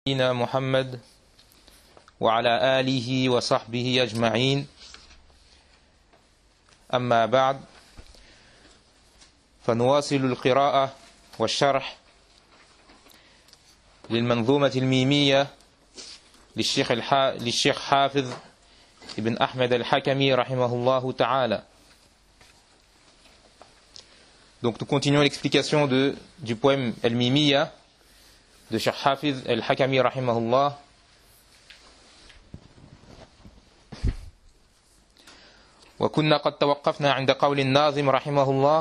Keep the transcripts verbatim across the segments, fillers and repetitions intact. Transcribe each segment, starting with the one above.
نبينا محمد وعلى آله وصحبه أجمعين أما بعد فنواصل القراءة والشرح للمنظومة الميمية للشيخ, الحا... للشيخ حافظ ابن أحمد الحكمي رحمه الله تعالى. Donc nous continuons l'explication de, du poème El-Mimiya de Cheikh Hafiz El-Hakami rahimahullah. وكنا قد توقفنا عند قول الناظم رحمه الله: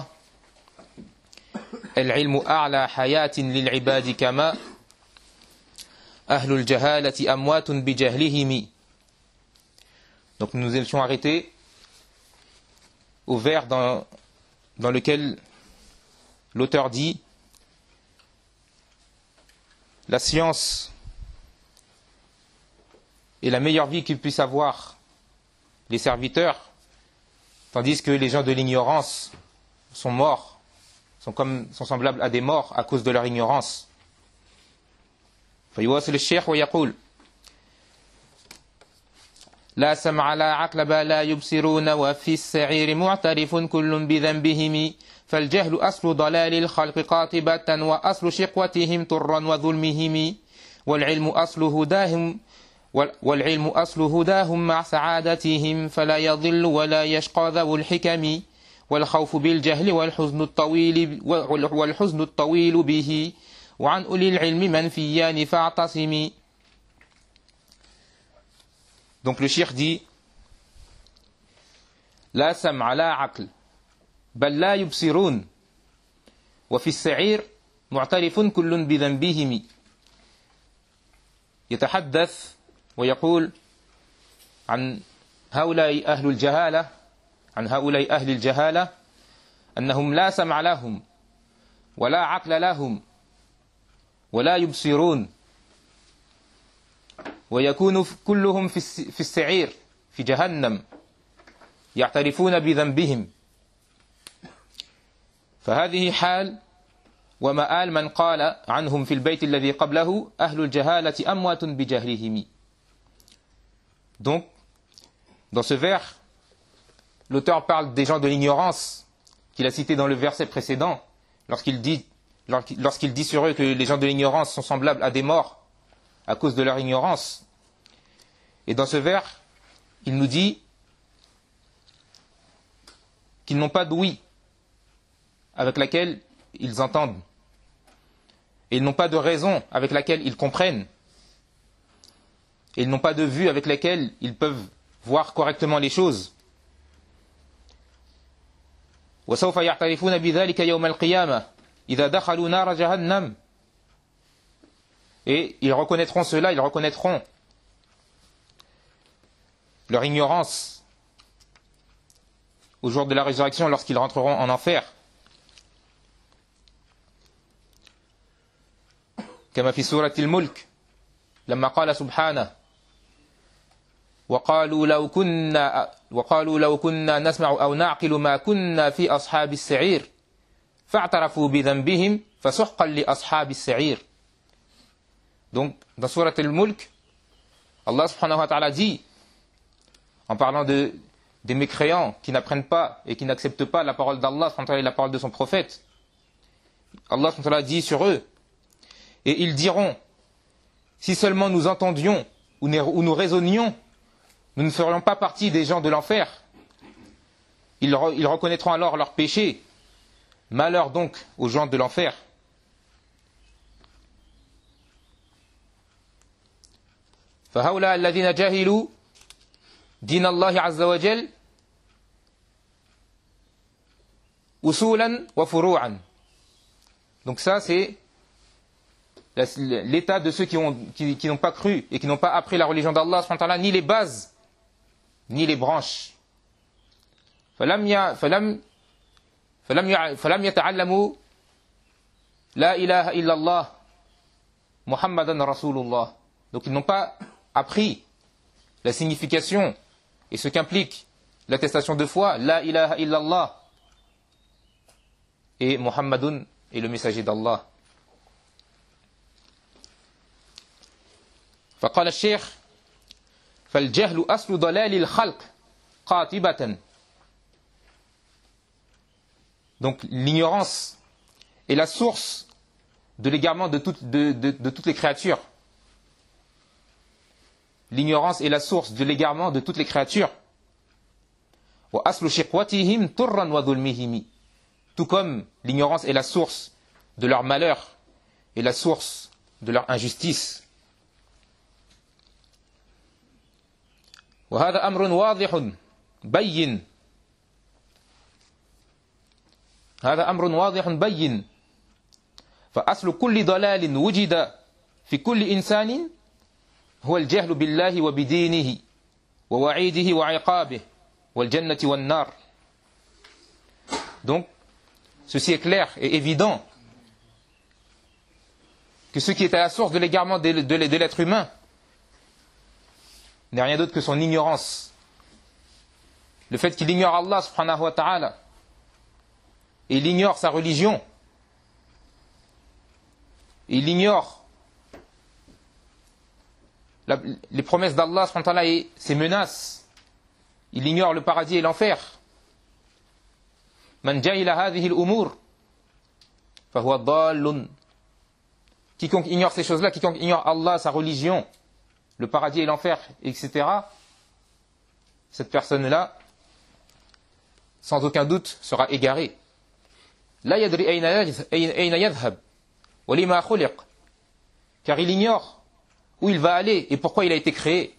العلم أعلى حياة للعباد كما أهل الجهالة أموات بجهلهم. Donc nous nous étions arrêtés au vers dans, dans lequel l'auteur dit: la science est la meilleure vie qu'ils puissent avoir les serviteurs, tandis que les gens de l'ignorance sont morts, sont, comme, sont semblables à des morts à cause de leur ignorance. فيواصل الشيخ ويقول: لا سمع لا عقل بل لا يبصرون وفي السعير معترف كل بذنبهم فالجهل أصل ضلال الخلق قاطبة وأصل شقوتهم طرا وظلمهم والعلم أصل هداهم والعلم أصل هداهم مع سعادتهم فلا يضل ولا يشقى ذو الحكم والخوف بالجهل والحزن الطويل والحزن الطويل به وعن أولي العلم منفيان فاعتصم. Donc le shir dit: لا سمع لا عقل بل لا يبصرون وفي السعير معترف كل بذنبهم. يتحدث ويقول عن هؤلاء أهل الجهالة عن هؤلاء أهل الجهالة أنهم لا سمع لهم ولا عقل لهم ولا يبصرون ويكون كلهم في السعير في جهنم يعترفون بذنبهم. فهذه حال ومآل من قال عنهم في البيت الذي قبله أهل الجهالة أموات بجهلهم. Donc, dans ce vers, l'auteur parle des gens de l'ignorance qu'il a cité dans le verset précédent, lorsqu'il dit, lorsqu'il dit sur eux que les gens de l'ignorance sont semblables à des morts à cause de leur ignorance. Et dans ce vers, il nous dit qu'ils n'ont pas d'ouïe avec laquelle ils entendent, et ils n'ont pas de raison avec laquelle ils comprennent, et ils n'ont pas de vue avec laquelle ils peuvent voir correctement les choses. وسوف يعترفون بذلك يوم القيامة إذا دخلوا نار جهنم. Et ils reconnaîtront cela, ils reconnaîtront leur ignorance au jour de la résurrection lorsqu'ils rentreront en enfer. كما في سورة الملك لما قال سبحانه: وقالوا لو كنا وقالوا لو كنا نسمع أو نعقل ما كنا في أصحاب السعير فاعترفوا بذنبهم فسحقا لأصحاب السعير. Donc, dans Surat al-Mulk, Allah subhanahu wa ta'ala dit, en parlant de, des mécréants qui n'apprennent pas et qui n'acceptent pas la parole d'Allah subhanahu wa ta'ala et la parole de son prophète, Allah subhanahu wa ta'ala dit sur eux: et ils diront, si seulement nous entendions ou nous raisonnions, nous ne ferions pas partie des gens de l'enfer. Ils, re, ils reconnaîtront alors leurs péchés. Malheur donc aux gens de l'enfer. فهؤلاء الذين جهلوا دين الله عز وجل أصولا وفروعا. Donc ça c'est l'état de ceux qui ont, qui, qui n'ont pas cru et qui n'ont pas appris la religion d'Allah subhanahu wa ta'ala, ni les bases ni les branches. فلم فلم فلم فلم يتعلموا لا إله إلا الله محمدا رسول الله. Donc ils n'ont pas appris la signification et ce qu'implique l'attestation de foi, la ilaha illallah, et Muhammadun est le messager d'Allah. فقال الشيخ فالجهل أصل ضلال الخلق قاطبة. Donc l'ignorance est la source de l'égarement de, tout, de, de, de toutes les créatures. L'ignorance est la source de l'égarement de toutes les créatures. وَأَصْلُ شِقْوَتِهِمْ طُرًّا وَظُلْمِهِمِ. Tout comme l'ignorance est la source de leur malheur et la source de leur injustice. وهذا أمر واضح بين هذا أمر واضح بين فأصل كل ضلال وجد في كل إنسان هو الجهل بالله وبدينه ووعيده وعقابه والجنة والنار. Donc, ceci est clair et évident que ce qui est à la source de l'égarement de, de, de l'être humain n'est rien d'autre que son ignorance. Le fait qu'il ignore Allah subhanahu wa ta'ala et il ignore sa religion, il ignore la, les promesses d'Allah subhanahu wa ta'ala et ses menaces, il ignore le paradis et l'enfer. Man jahila hadhihi al-umur fahuwa dallun. Quiconque ignore ces choses-là, quiconque ignore Allah, sa religion, le paradis et l'enfer, et cetera, cette personne-là, sans aucun doute, sera égarée. La yadri ayna yadhhab wa lima khuliq. Car il ignore où il va aller et pourquoi il a été créé.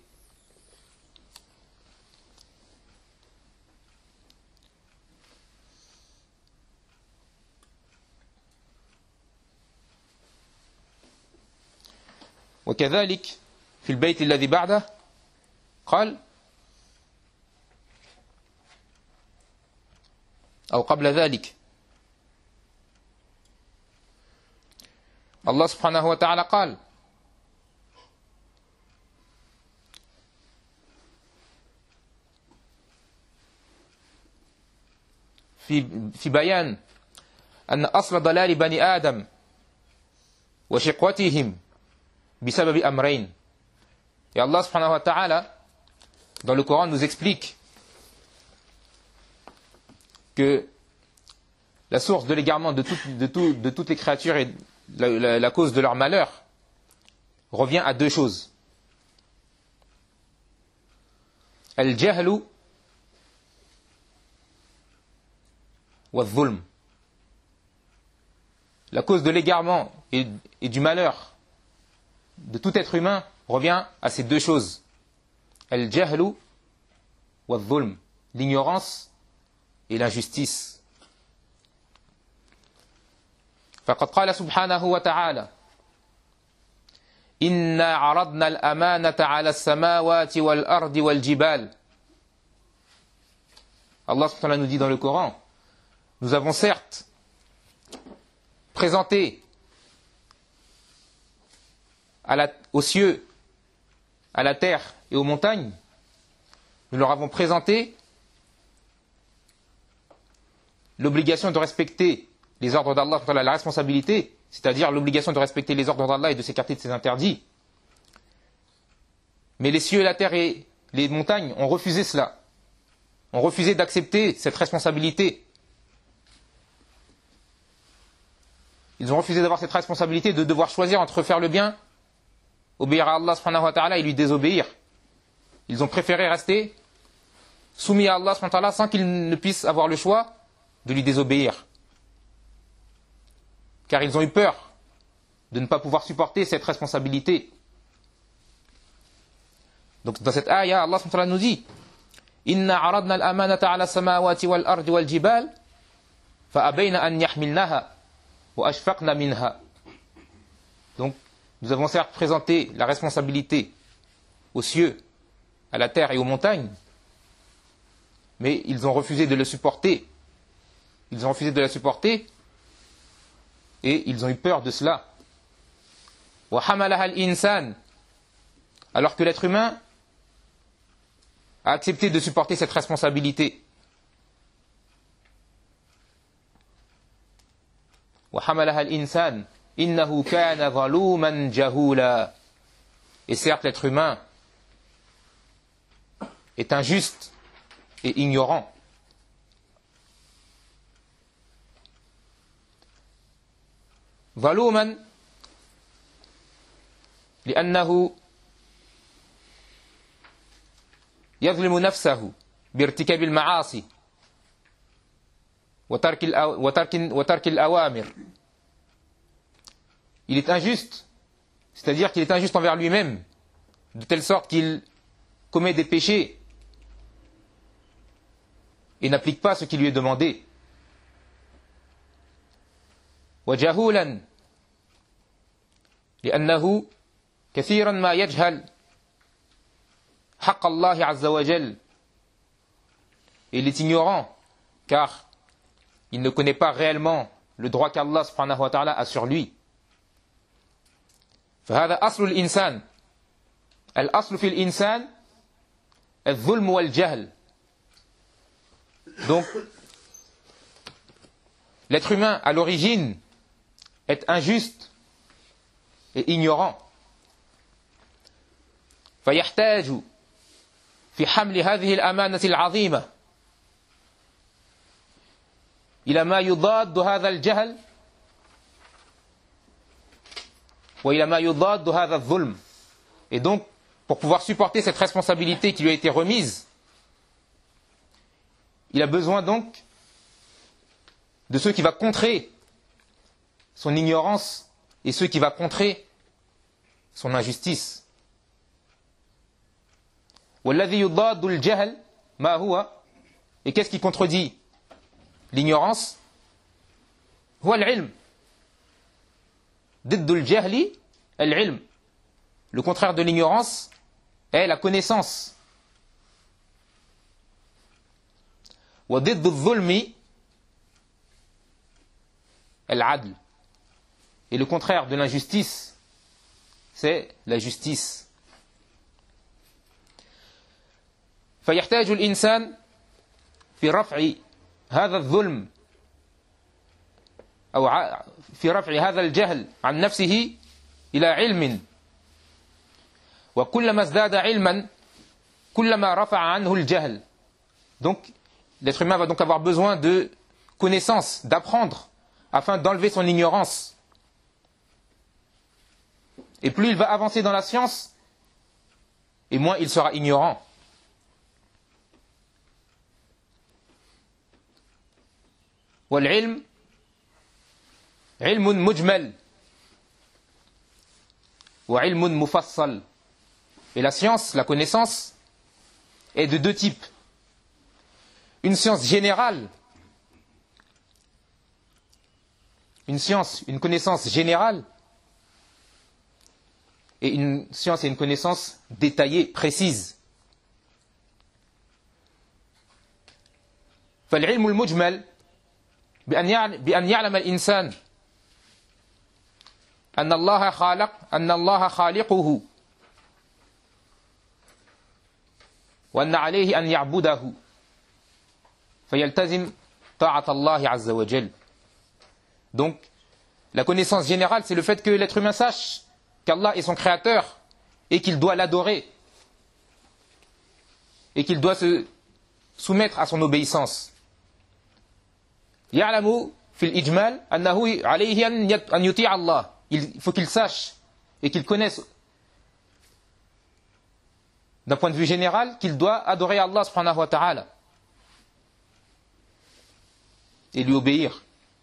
وكذلك في البيت الذي بعده قال أو قبل ذلك الله سبحانه وتعالى قال في في بيان أن أصل ضلال بني آدم وشقوتهم بسبب أمرين. Et Allah subhanahu wa ta'ala dans le Coran nous explique que la source de l'égarement de, tout, de, tout, de toutes les créatures et la, la, la cause de leur malheur revient à deux choses. Al-jahlu wa al-dhulm. La cause de l'égarement et, et du malheur de tout être humain revient à ces deux choses. Al-jahlu wa al-dhulm. L'ignorance et l'injustice. فقد قال سبحانه وتعالى إنا عرضنا الأمانة على السماوات والأرض والجبال. Allah subhanahu wa ta'ala nous dit dans le Coran, nous avons certes présenté à la, aux cieux, à la terre et aux montagnes, nous leur avons présenté l'obligation de respecter les ordres d'Allah, la responsabilité, c'est-à-dire l'obligation de respecter les ordres d'Allah et de s'écarter de ses interdits. Mais les cieux, la terre et les montagnes ont refusé cela, ont refusé d'accepter cette responsabilité. Ils ont refusé d'avoir cette responsabilité de devoir choisir entre faire le bien, obéir à Allah subhanahu wa ta'ala et lui désobéir. Ils ont préféré rester soumis à Allah subhanahu wa ta'ala sans qu'ils ne puissent avoir le choix de lui désobéir. Car ils ont eu peur de ne pas pouvoir supporter cette responsabilité. Donc dans cette ayah, Allah subhanahu wa ta'ala nous dit Inna aradna al-amanata ala samawati wal ardi wal jibal fa abayna an yahmilnaha wa ashfaqna minha. Donc nous avons certes présenté la responsabilité aux cieux, à la terre et aux montagnes, mais ils ont refusé de le supporter. Ils ont refusé de la supporter et ils ont eu peur de cela. Wa hamalaha al-insan, alors que l'être humain a accepté de supporter cette responsabilité. Wa hamalaha al-insan innahu kana zaluman jahula. Et certes, l'être humain est injuste et ignorant. ظلوما لأنه يظلم نفسه بارتكاب المعاصي وترك وترك وترك الأوامر. Il est injuste, c'est-à-dire qu'il est injuste envers lui-même, de telle sorte qu'il commet des péchés et n'applique pas ce qui lui est demandé. وجهولا لأنه كثيرا ما يجهل حق الله عز وجل. Il est ignorant car il ne connaît pas réellement le droit qu'Allah subhanahu wa ta'ala a sur lui. فهذا أصل الإنسان. الأصل في الإنسان الظلم والجهل. Donc l'être humain à l'origine est injuste et ignorant. فيحتاج في حمل هذه الأمانة العظيمة إلى ما يضاد هذا الجهل وإلى ما يضاد هذا الظلم. Et donc, pour pouvoir supporter cette responsabilité qui lui a été remise, il a besoin donc de ceux qui va contrer son ignorance et ceux qui va contrer son injustice. والذي يضاد الجهل ما هو. Et qu'est-ce qui contredit l'ignorance? هو العلم. ضد الجهل العلم. Le contraire de l'ignorance est la connaissance. وضد الظلم العدل. Et le contraire de l'injustice, c'est la justice. فيحتاج الإنسان في رفع هذا الظلم أو في رفع هذا الجهل عن نفسه إلى علم. وكلما ازداد علما كلما رفع عنه الجهل. Donc l'être humain va donc avoir besoin de connaissances, d'apprendre afin d'enlever son ignorance. Et plus il va avancer dans la science, et moins il sera ignorant. والعلم علم مجمل وعلم مفصل. Et la science, la connaissance, est de deux types. Une science générale, une science, une connaissance générale, et une science et une connaissance détaillée, précise. فالعلم المجمل بأن يعلم الإنسان أن الله خالق أن الله خالقه وأن عليه أن يعبده فيلتزم طاعة الله عز وجل. Donc, la connaissance générale, c'est le fait que l'être humain sache qu'Allah est son créateur et qu'il doit l'adorer et qu'il doit se soumettre à son obéissance. يعلم في الإجمال أنه عليه أن يطيع الله. Il faut qu'il sache et qu'il connaisse d'un point de vue général qu'il doit adorer Allah subhanahu wa ta'ala et lui obéir.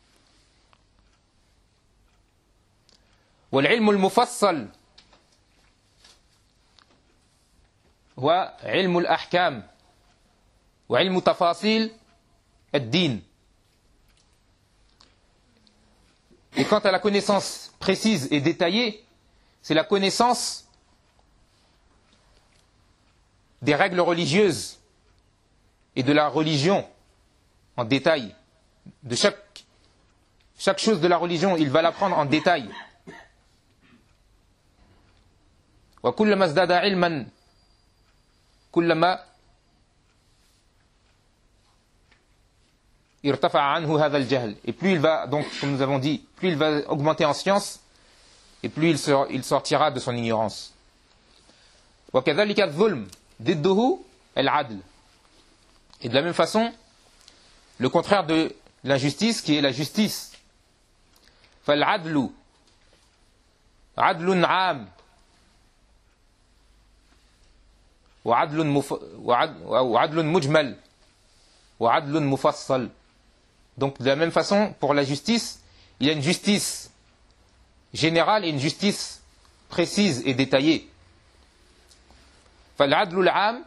والعلم المفصل هو علم الأحكام وعلم تفاصيل الدين. Et quant à la connaissance précise et détaillée, c'est la connaissance des règles religieuses et de la religion en détail. De chaque, chaque chose de la religion, il va l'apprendre en détail. وكلما ازداد علما كلما irtafa anhu hadha al-jahl. Et plus il va, donc, comme nous avons dit, plus il va augmenter en science, et plus il, sort, il sortira de son ignorance. وكذلك الظلم ضده العدل. Et de la même façon, le contraire de l'injustice qui est la justice. فالعدل عدل عام وعدل مف... وعدل مجمل وعدل مفصل. Donc de la même façon, pour la justice, il y a une justice générale et une justice précise et détaillée. فالعدل العام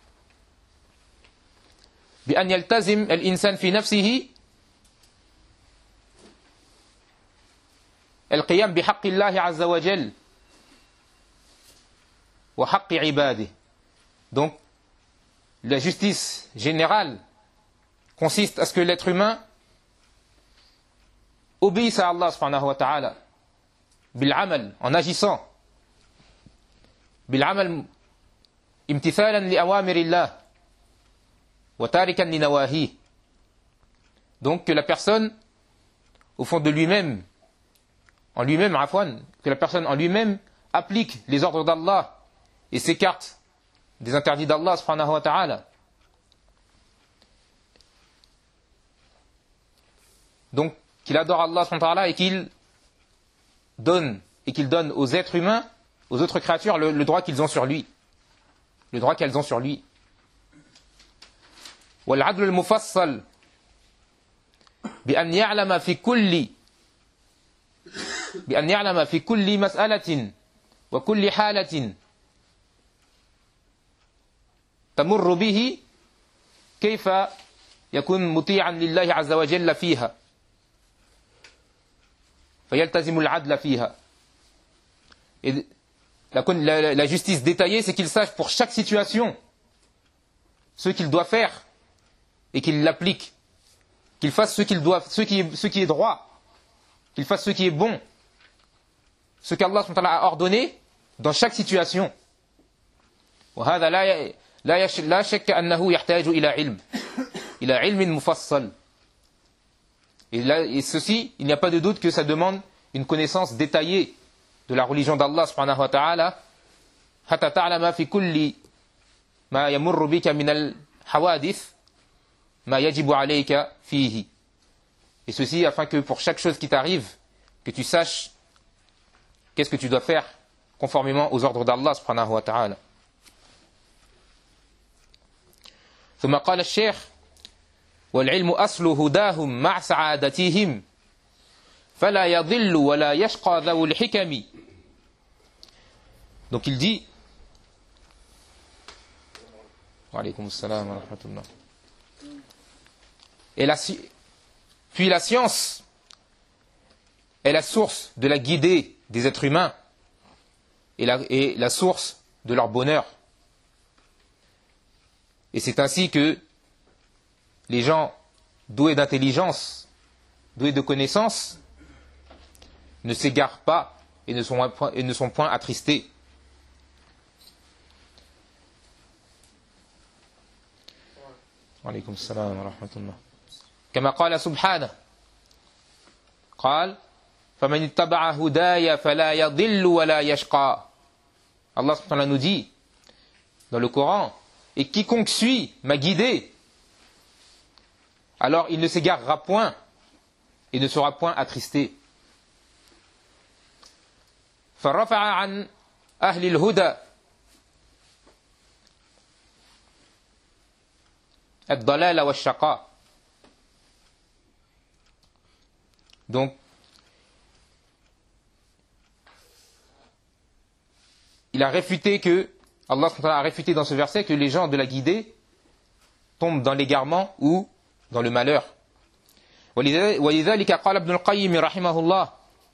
بأن يلتزم الإنسان في نفسه القيام بحق الله عز وجل وحق عباده. Donc, la justice générale consiste à ce que l'être humain obéisse à Allah subhanahu wa ta'ala بالعمل, en agissant بالعمل امتثالا لأوامر الله وتاركا لنواهيه. Donc que la personne au fond de lui-même en lui-même afwan, que la personne en lui-même applique les ordres d'Allah et s'écarte des interdits d'Allah subhanahu wa ta'ala. Donc qu'il adore Allah subhanahu wa ta'ala et qu'il donne et qu'il donne aux êtres humains, aux autres créatures le, le droit qu'ils ont sur lui. Le droit qu'elles ont sur lui. والعدل المفصل بأن يعلم في كل بأن يعلم في كل مسألة وكل حالة تمر به كيف يكون مطيعا لله عز وجل فيها فيلتزم العدل فيها. Et la, la, la justice détaillée, c'est qu'il sache pour chaque situation ce qu'il doit faire et qu'il l'applique, qu'il fasse ce qu'il doit, ce qui est, ce qui est droit, qu'il fasse ce qui est bon, ce qu'Allah a ordonné dans chaque situation. وهذا لا لا لا شك أنه يحتاج إلى علم إلى علم مفصل. Et, là, et ceci, il n'y a pas de doute que ça demande une connaissance détaillée de la religion d'Allah subhanahu wa ta'ala حتى تعلم في كل ما يمر بك من الحوادث ما يجب عليك فيه. Et ceci afin que pour chaque chose qui t'arrive, que tu saches qu'est-ce que tu dois faire conformément aux ordres d'Allah subhanahu wa ta'ala. ثم قال الشيخ والعلم أصل هداهم مع سعادتهم فلا يضل ولا يشقى ذو الحكم. Donc il dit wa alaykum assalam wa rahmatullah. Et la, puis la science est la source de la guidée des êtres humains et la, et la source de leur bonheur. Et c'est ainsi que les gens doués d'intelligence, doués de connaissance, ne s'égarent pas et ne sont, et ne sont point attristés. وعليكم السلام ورحمة الله. كما قال سبحانه قال فمن اتبع هدايا فلا يضل ولا يشقى. Allah subhanahu wa ta'ala nous dit dans le Coran, et quiconque suit m'a guidé, alors il ne s'égarera point et ne sera point attristé. فرفع عن أهل الهدى الضلال والشقاء. Donc il a réfuté que Allah a réfuté dans ce verset que les gens de la guidée tombent dans l'égarement ou dans le malheur. ولذلك قال ابن القيم رحمه الله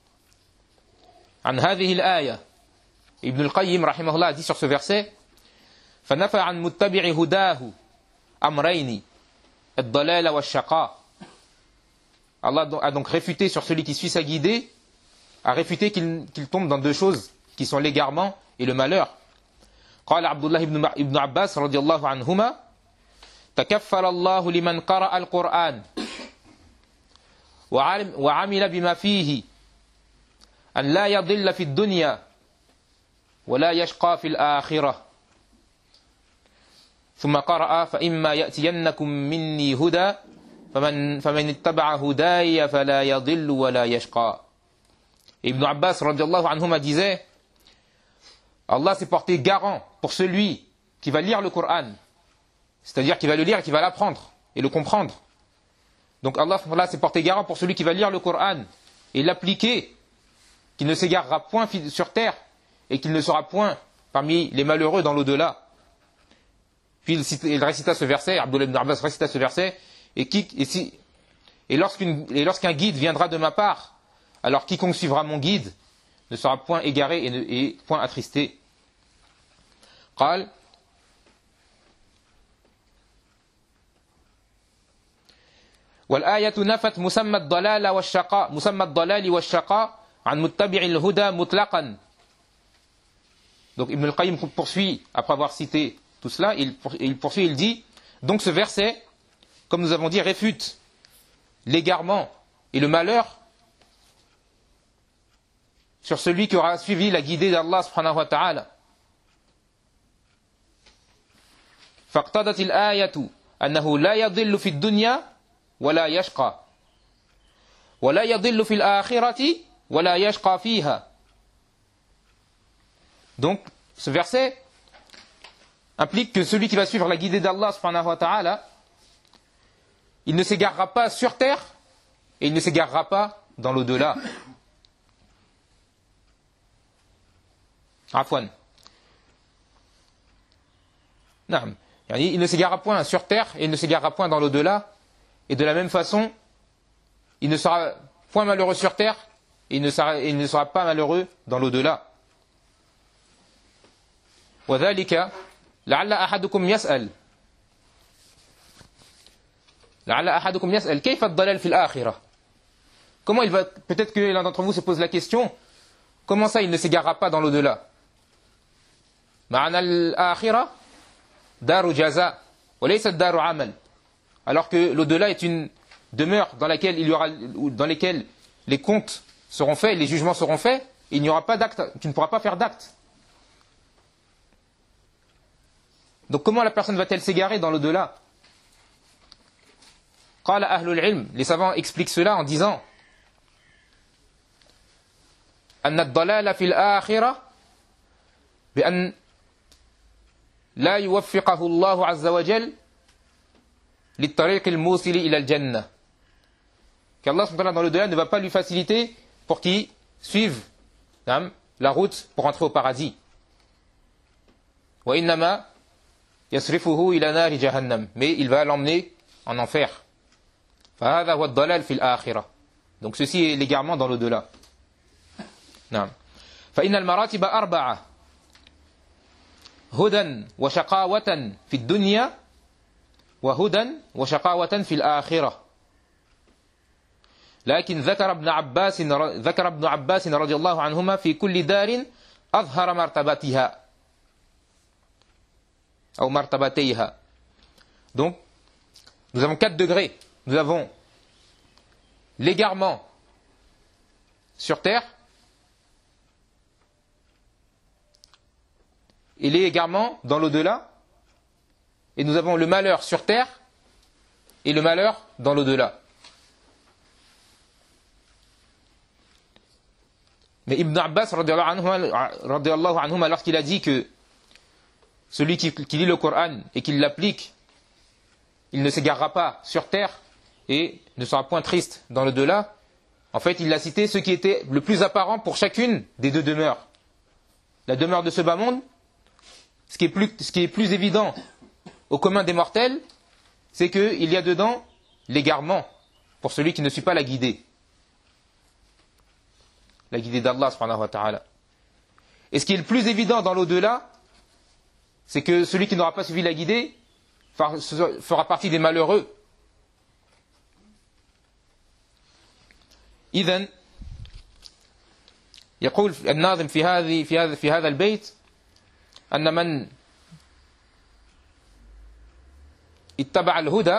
عن هذه الآية. Ibn al-Qayyim رحمه الله a dit sur ce verset فنفى عن متبع هداه أمرين الضلال والشقاء. Allah a donc réfuté sur celui qui suit sa guidée, a réfuté qu'il, qu'il tombe dans deux choses qui sont l'égarement et le malheur. قال عبد الله بن ابن عباس رضي الله عنهما تكفل الله لمن قرأ القرآن وعمل بما فيه أن لا يضل في الدنيا ولا يشقى في الآخرة. ثم قرأ فإما يأتينكم مني هدى فمن, فمن اتبع هداي فلا يضل ولا يشقى. Ibn Abbas radiallahu anhuma disait, Allah s'est porté garant pour celui qui va lire le Coran, c'est-à-dire qui va le lire et qui va l'apprendre et le comprendre. Donc Allah s'est porté garant pour celui qui va lire le Coran et l'appliquer, qu'il ne s'égarera point sur terre et qu'il ne sera point parmi les malheureux dans l'au-delà. Puis il, cita, il récita ce verset, Abdullah ibn Abbas récita ce verset, et, qui, et, si, et, lorsqu'une, et lorsqu'un guide viendra de ma part, alors quiconque suivra mon guide ne sera point égaré et, ne, et point attristé. قال والآية نفت مسمى الضلال والشقاء مسمى الضلال والشقاء عن متبع الهدى مطلقا. Donc Ibn al-Qayyim poursuit, après avoir cité tout cela, il, il poursuit, il dit, donc ce verset, comme nous avons dit, réfute l'égarement et le malheur sur celui qui aura suivi la guidée d'Allah subhanahu wa ta'ala. فاقتضت الآية أنه لا يضل في الدنيا ولا يشقى ولا يضل في الآخرة ولا يشقى فيها. Donc ce verset implique que celui qui va suivre la guidée d'Allah subhanahu wa ta'ala, il ne s'égarera pas sur terre et il ne s'égarera pas dans l'au-delà. Afwan. Naam. Il ne s'égarera point sur terre et il ne s'égarera point dans l'au-delà. Et de la même façon, il ne sera point malheureux sur terre et il ne sera, il ne sera pas malheureux dans l'au-delà. وذلك لعل أحدكم يسأل لعل أحدكم يسأل كيف الضلال في الآخرة. Comment il va, peut-être que l'un d'entre vous se pose la question, comment ça il ne s'égarera pas dans l'au-delà? معنى الآخرة دار جزاء وليست دار عمل. Alors que l'au-delà est une demeure dans laquelle il y aura, dans laquelle les comptes seront faits, les jugements seront faits, et il n'y aura pas d'acte, tu ne pourras pas faire d'acte. Donc comment la personne va-t-elle s'égarer dans l'au-delà? قال أهل العلم, les savants expliquent cela en disant أن الضلال في الآخرة بأن لا يوفقه الله عز وجل للطريق الموصل إلى الجنة. Qu'Allah subhanahu wa ta'ala dans l'au-delà ne va pas lui faciliter pour qu'il suive la route pour entrer au paradis. وإنما يصرفه إلى نار جهنم, mais il va l'emmener en enfer. فهذا هو الضلال في الآخرة. Donc ceci est l'égarement dans l'au-delà. نعم. فإن المراتب أربعة هدى وشقاوة في الدنيا وهدى وشقاوة في الآخرة. لكن ذكر ابن عباس ذكر ابن عباس رضي الله عنهما في كل دار أظهر مرتبتها أو مرتبتيها. Donc nous avons quatre degrés. Nous avons l'égarement sur terre et l'égarement dans l'au-delà, et nous avons le malheur sur terre et le malheur dans l'au-delà. Mais Ibn Abbas radiallahu anhuma, lorsqu'il a dit que celui qui, qui lit le Coran et qui l'applique, il ne s'égarera pas sur terre et ne sera point triste dans l'au-delà, en fait il a cité ce qui était le plus apparent pour chacune des deux demeures. La demeure de ce bas monde, ce qui est plus, ce qui est plus évident au commun des mortels, c'est qu'il y a dedans l'égarement pour celui qui ne suit pas la guidée. La guidée d'Allah subhanahu wa ta'ala. Et ce qui est le plus évident dans l'au-delà, c'est que celui qui n'aura pas suivi la guidée fera partie des malheureux. إذن يقول الناظم في هذه في هذا في هذا البيت أن من اتبع الهدى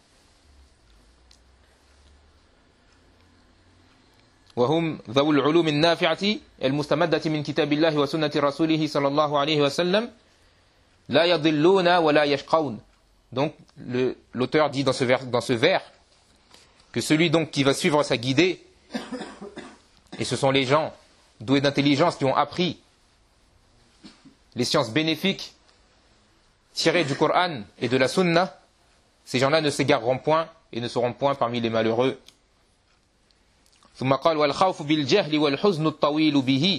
وهم ذو العلوم النافعة المستمدة من كتاب الله وسنة رسوله صلى الله عليه وسلم La yadilluna wa la yashqawn. Donc, le, l'auteur dit dans ce vers, dans ce vers que celui donc qui va suivre sa guidée, et ce sont les gens doués d'intelligence qui ont appris les sciences bénéfiques tirées du Coran et de la Sunna, ces gens-là ne s'égareront point et ne seront point parmi les malheureux. ثم قال والخوف بالجهل والحزن الطويل به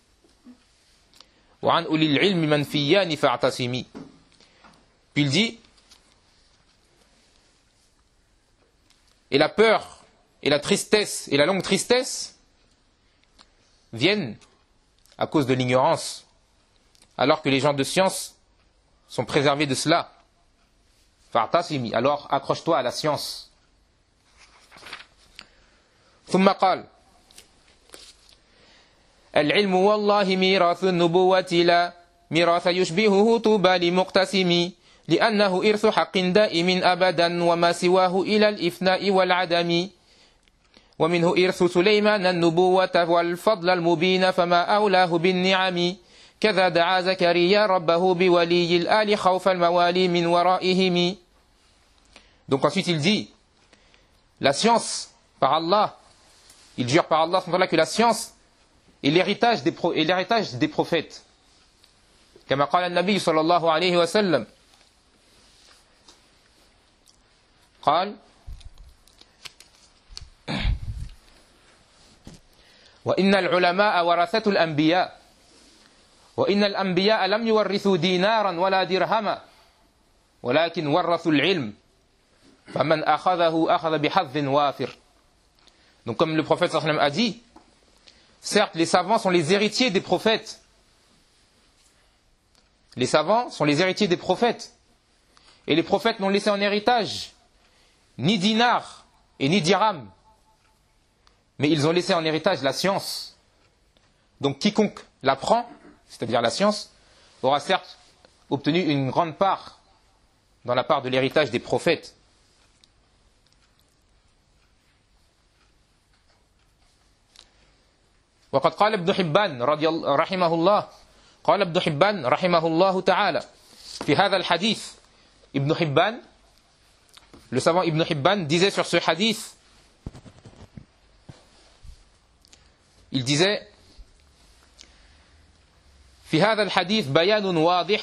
وعن أولي العلم منفيان فاعتصمي. Puis il dit, et la peur et la tristesse et la longue tristesse viennent à cause de l'ignorance, alors que les gens de science sont préservés de cela. فاعتصمي, alors accroche-toi à la science. ثم قال العلم والله ميراث النبوة لا ميراث يشبهه طوبى لمقتسم لأنه إرث حق دائم أبدا وما سواه إلى الإفناء والعدم ومنه إرث سليمان النبوة والفضل المبين فما أولاه بالنعم كذا دعا زكريا ربه بولي الآل خوف الموالي من ورائهم. Donc ensuite il dit, la science par Allah, il jure par Allah que la science est l'héritage des, pro, est l'héritage des prophètes. كما قال النبي صلى الله عليه وسلم قال وإن العلماء ورثة الأنبياء وإن الأنبياء لم يورثوا دينارا ولا درهما ولكن ورثوا العلم فمن أخذه أخذ بحظ وافر. Donc comme le prophète sallallahu alayhi wa sallam a dit, certes les savants sont les héritiers des prophètes. Les savants sont les héritiers des prophètes. Et les prophètes n'ont laissé en héritage ni dinar et ni dirham. Mais ils ont laissé en héritage la science. Donc quiconque l'apprend, c'est-à-dire la science, aura certes obtenu une grande part dans la part de l'héritage des prophètes. وقد قال ابن حبان رضي الله رحمه الله قال ابن حبان رحمه الله تعالى في هذا الحديث. Ibn Hibban, le savant Ibn Hibban disait sur ce hadith, il disait في هذا الحديث بيان واضح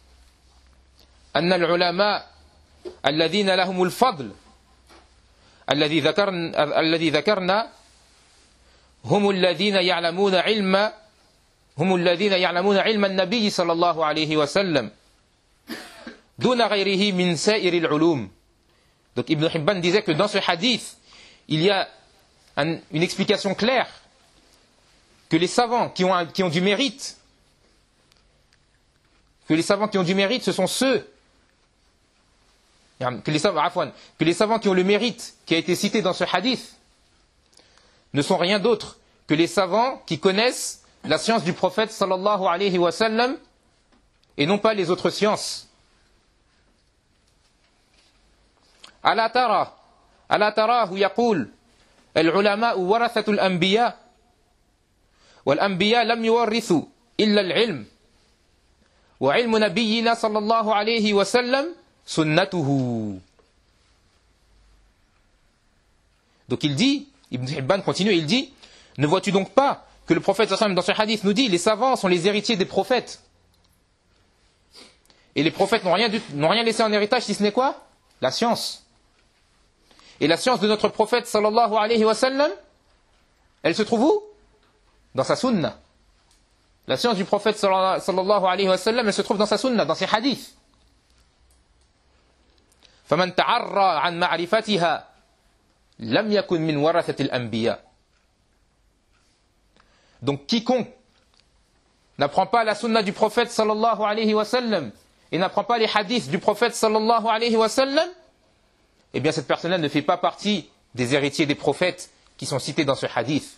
أن العلماء الذين لهم الفضل الذي ذكرنا الذي ذكرنا هم الذين يعلمون علم هم الذين يعلمون علم النبي صلى الله عليه وسلم دون غيره من سائر العلوم. Donc Ibn Hibban disait que dans ce hadith, il y a un, une explication claire que les savants qui ont, un, qui ont du mérite, que les savants qui ont du mérite, ce sont ceux que les, que les savants qui ont le mérite qui a été cité dans ce hadith ne sont rien d'autre que les savants qui connaissent la science du prophète sallallahu alayhi wa sallam et non pas les autres sciences. ألا ترى ألا تراه يقول العلماء ورثة الأنبياء والأنبياء لم يورثوا إلا العلم وعلم نبينا صلى الله عليه وسلم سنته. Donc il dit, Ibn Hibban continue, il dit, ne vois-tu donc pas que le prophète sallallahu alayhi wa sallam dans ce hadith nous dit, les savants sont les héritiers des prophètes. Et les prophètes n'ont rien, n'ont rien laissé en héritage si ce n'est quoi? La science. Et la science de notre prophète sallallahu alayhi wa sallam, elle se trouve où? Dans sa sunna. La science du prophète sallallahu alayhi wa sallam, elle se trouve dans sa sunna, dans ses hadiths. فَمَنْ تَعَرَّى عَنْ مَعْرِفَتِهَا لَمْ يَكُنْ مِنْ وَرَثَةِ الْأَنْبِيَاءِ. Donc quiconque n'apprend pas la sunna du prophète sallallahu alayhi wa sallam et n'apprend pas les hadiths du prophète sallallahu alayhi wa sallam, eh bien cette personne-là ne fait pas partie des héritiers des prophètes qui sont cités dans ce hadith.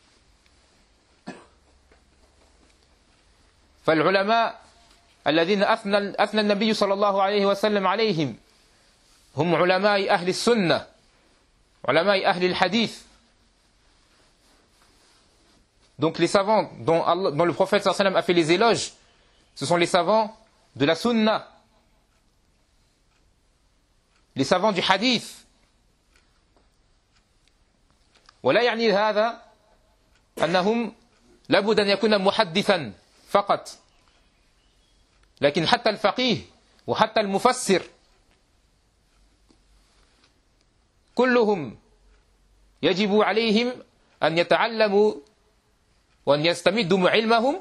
فالعلماء الذين أثنى أثنى النبي صلى الله عليه وسلم عليهم هم علماء أهل السنة علماء أهل الحديث. Donc les savants dont, Allah, dont le prophète sallallahu alayhi wa sallam a fait les éloges, ce sont les savants de la sunna, les savants du hadith. ولا يعني هذا أنهم لابد أن يكون محدثا فقط، لكن حتى الفقيه وحتى المفسر كلهم يجب عليهم أن يتعلموا وأن يستمدوا علمهم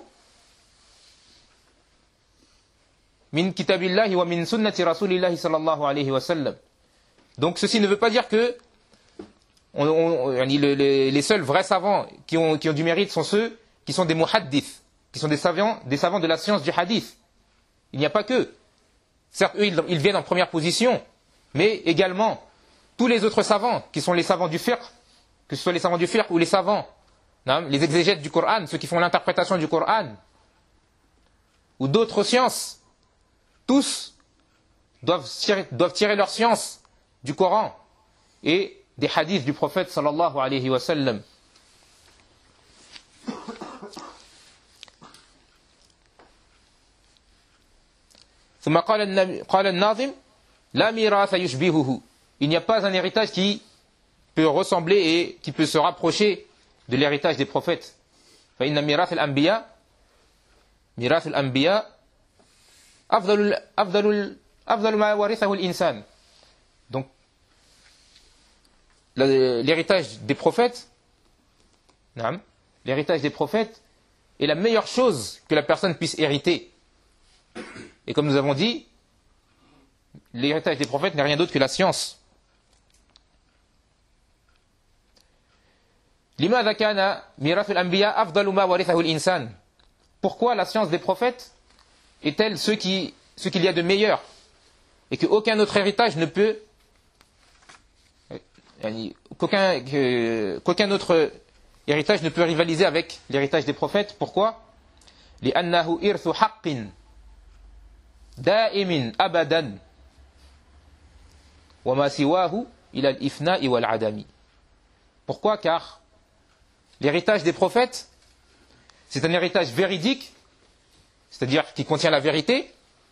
من كتاب الله ومن سنة رسول الله صلى الله عليه وسلم. Donc ceci ne veut pas dire que on, on, les, les seuls vrais savants qui ont, qui ont du mérite sont ceux qui sont des muhaddiths, qui sont des savants, des savants de la science du hadith. Il n'y a pas que. Certes, eux, ils, ils viennent en première position, mais également tous les autres savants, qui sont les savants du fiqh, que ce soit les savants du fiqh ou les savants, non, les exégètes du Coran, ceux qui font l'interprétation du Coran, ou d'autres sciences, tous doivent tirer, doivent tirer leur science du Coran et des hadiths du prophète sallallahu alayhi wa sallam. ثم قال النبي قال الناظم لا ميراث يشبهه. Il n'y a pas un héritage qui peut ressembler et qui peut se rapprocher de l'héritage des prophètes. فإن ميراث الأنبياء ميراث الأنبياء أفضل أفضل أفضل ما ورثه الإنسان. Donc l'héritage des prophètes, l'héritage des prophètes est la meilleure chose que la personne puisse hériter. Et comme nous avons dit, l'héritage des prophètes n'est rien d'autre que la science. لماذا كان ميراث الأنبياء أفضل ما ورثه الإنسان. Pourquoi la science des prophètes est-elle ce qui, ce qu'il y a de meilleur et qu'aucun autre héritage ne peut qu'aucun, qu'aucun autre héritage ne peut rivaliser avec l'héritage des prophètes. Pourquoi? لأنه إرث حق دائم أبدا وما سواه إلى الإفناء والعدم. Pourquoi? Car l'héritage des prophètes, c'est un héritage véridique, c'est-à-dire qui contient la vérité,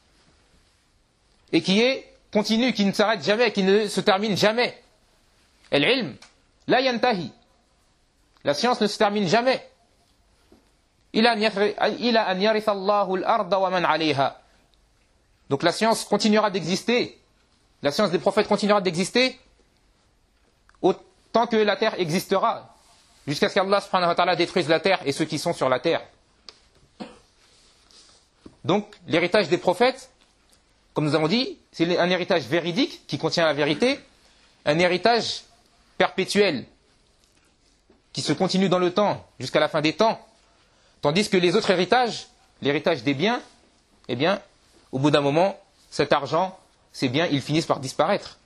et qui est continu, qui ne s'arrête jamais, qui ne se termine jamais. العلم لا ينتهي. La science ne se termine jamais. إلى أن يرث الله الأرض ومن عليها. Donc la science continuera d'exister, la science des prophètes continuera d'exister autant que la terre existera, jusqu'à ce qu'Allah subhanahu wa ta'ala détruise la terre et ceux qui sont sur la terre. Donc l'héritage des prophètes, comme nous avons dit, c'est un héritage véridique qui contient la vérité, un héritage perpétuel qui se continue dans le temps jusqu'à la fin des temps, tandis que les autres héritages, l'héritage des biens, eh bien, au bout d'un moment, cet argent, ces biens, ils finissent par disparaître.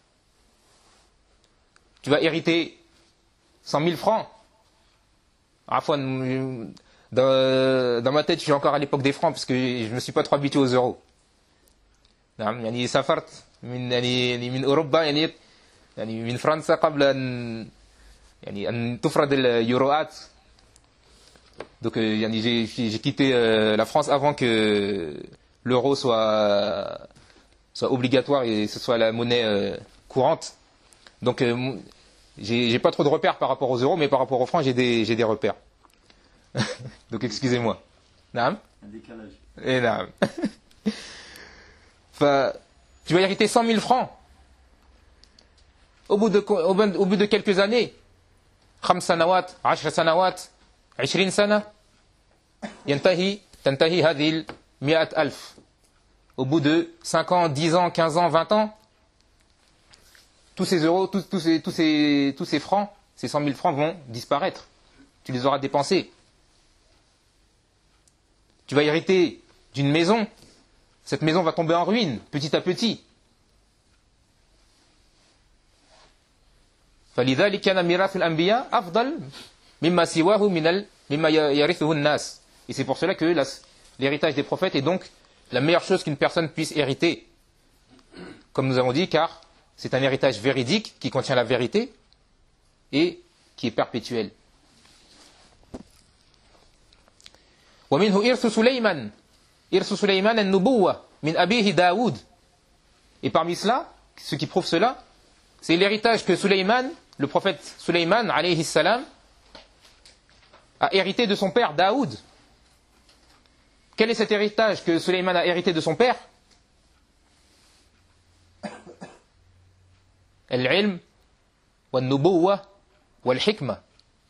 Tu vas hériter cent mille francs. À fois, dans, dans ma tête, je suis encore à l'époque des francs, parce que je ne me suis pas trop habitué aux euros. يعني سافرت من يعني من أوروبا يعني يعني من فرنسا قبل أن يعني أن تفرض اليوروات. Donc يعني j'ai j'ai quitté la France avant que l'euro soit soit obligatoire et ce soit la monnaie euh, courante. Donc euh, j'ai j'ai pas trop de repères par rapport aux euros, mais par rapport aux francs, j'ai des j'ai des repères. Donc excusez-moi. Naam. Un décalage. Et naam. Enfin, tu vas hériter cent mille francs. Au bout de au, au bout de quelques années, خمس سنوات عشر سنوات عشرين سنة ينتهي تنتهي هذه المئة ألف. Au bout de cinq ans, dix ans, quinze ans, vingt ans, tous ces euros, tous, tous, ces, tous, ces, tous ces francs, ces cent mille francs vont disparaître. Tu les auras dépensés. Tu vas hériter d'une maison. Cette maison va tomber en ruine, petit à petit. فلذلك كان ميراث الأنبياء أفضل مما سواه من مما يرثه الناس. Et c'est pour cela que la, l'héritage des prophètes est donc la meilleure chose qu'une personne puisse hériter. Comme nous avons dit, car c'est un héritage véridique qui contient la vérité et qui est perpétuel. ومنه إرث سليمان إرث سليمان النبوة min abihi Daoud. Et parmi cela, ce qui prouve cela, c'est l'héritage que Sulayman, le prophète Sulayman, alayhi salam, a hérité de son père Daoud. Quel est cet héritage que Sulayman a hérité de son père? Al-ilm, wal-nubuwa, wal-hikma.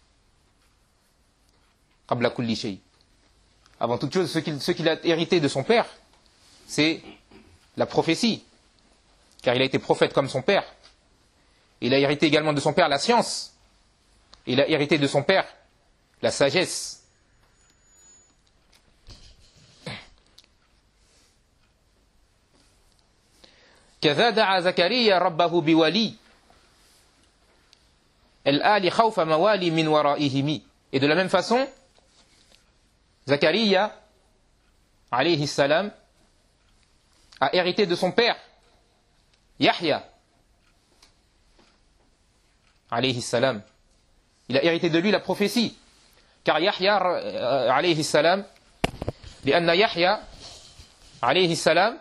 Qabla kulli shay. Avant toute chose, ce qu'il, ce qu'il a hérité de son père, c'est la prophétie. Car il a été prophète comme son père. Il a hérité également de son père la science. Il a hérité de son père la sagesse. كذا دعا زكريا ربه بولي الآل خوف موالي من ورائهم. Et de la même façon, Zakaria, alayhi salam, a hérité de son père, Yahya, alayhi salam. Il a hérité de lui la prophétie. Car Yahya, alayhi salam, لأن Yahya, alayhi salam,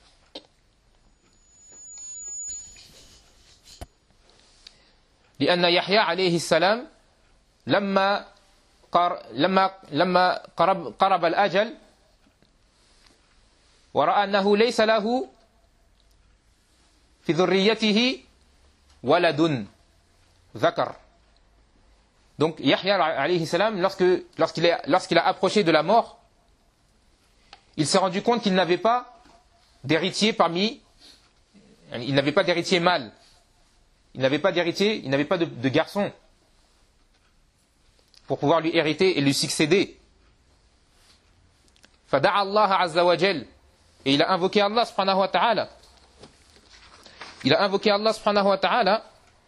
لأن يحيى عليه السلام لما لما لما قرب قرب الأجل ورأى أنه ليس له في ذريته ولد ذكر. Donc Yahya alayhi salam, lorsque lorsqu'il est, lorsqu'il a approché de la mort, il s'est rendu compte qu'il n'avait pas d'héritier parmi, il n'avait pas d'héritier mâle. Il n'avait pas d'héritier, il n'avait pas de, de garçon pour pouvoir lui hériter et lui succéder. Fada'a Allah azza wa jal, et il a invoqué Allah subhanahu wa ta'ala. Il a invoqué Allah subhanahu wa ta'ala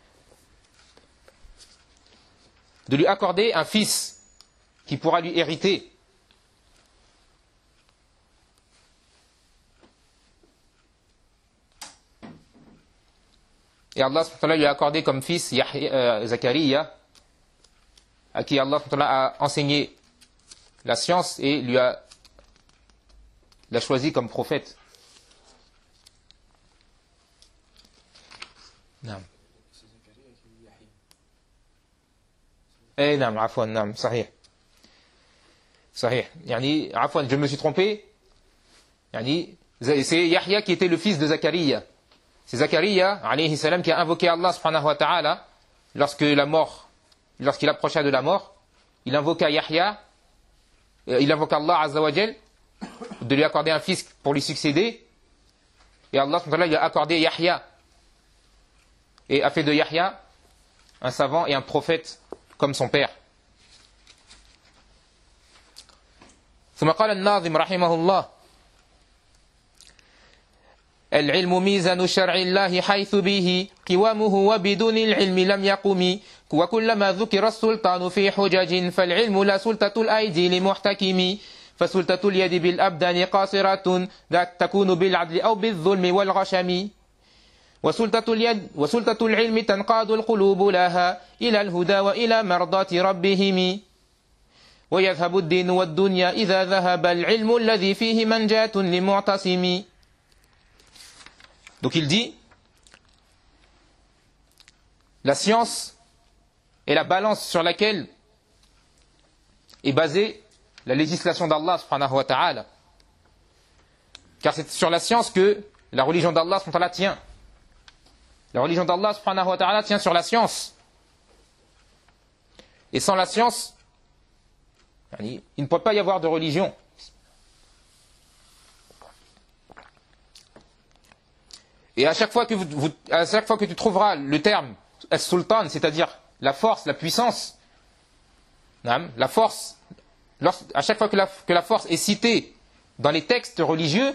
de lui accorder un fils qui pourra lui hériter. Et Allah subhanahu wa ta'ala lui a accordé comme fils Yahya, euh, Zakaria, à qui Allah subhanahu wa ta'ala a enseigné la science et lui a l'a choisi comme prophète. نعم. Eh نعم عفوا نعم صحيح. صحيح. يعني عفوا je me suis trompé. يعني c'est Yahya qui était le fils de Zakaria. C'est Zakaria, alayhi salam, qui a invoqué Allah subhanahu wa ta'ala lorsque la mort, lorsqu'il approcha de la mort. Il invoqua Yahya, il invoqua Allah azza wa jal de lui accorder un fils pour lui succéder. Et Allah subhanahu wa ta'ala lui a accordé Yahya et a fait de Yahya un savant et un prophète comme son père. ثم قال الناظم رحمه الله العلم ميزان شرع الله حيث به قوامه وبدون العلم لم يقم وكلما ذكر السلطان في حجج فالعلم لا سلطة الأيدي لمحتكم فسلطة اليد بالأبدان قاصرة ذاك تكون بالعدل أو بالظلم والغشم وسلطة اليد وسلطة العلم تنقاد القلوب لها إلى الهدى وإلى مرضاة ربهم ويذهب الدين والدنيا إذا ذهب العلم الذي فيه منجاة لمعتصم. Donc il dit, la science est la balance sur laquelle est basée la législation d'Allah subhanahu wa ta'ala. Car c'est sur la science que la religion d'Allah subhanahu wa ta'ala tient. La religion d'Allah subhanahu wa ta'ala tient sur la science. Et sans la science, il ne peut pas y avoir de religion. Et à chaque fois que, vous, vous, à chaque fois que tu trouveras le terme as-sultan, c'est-à-dire la force, la puissance, la force, lorsque, à chaque fois que la, que la force est citée dans les textes religieux,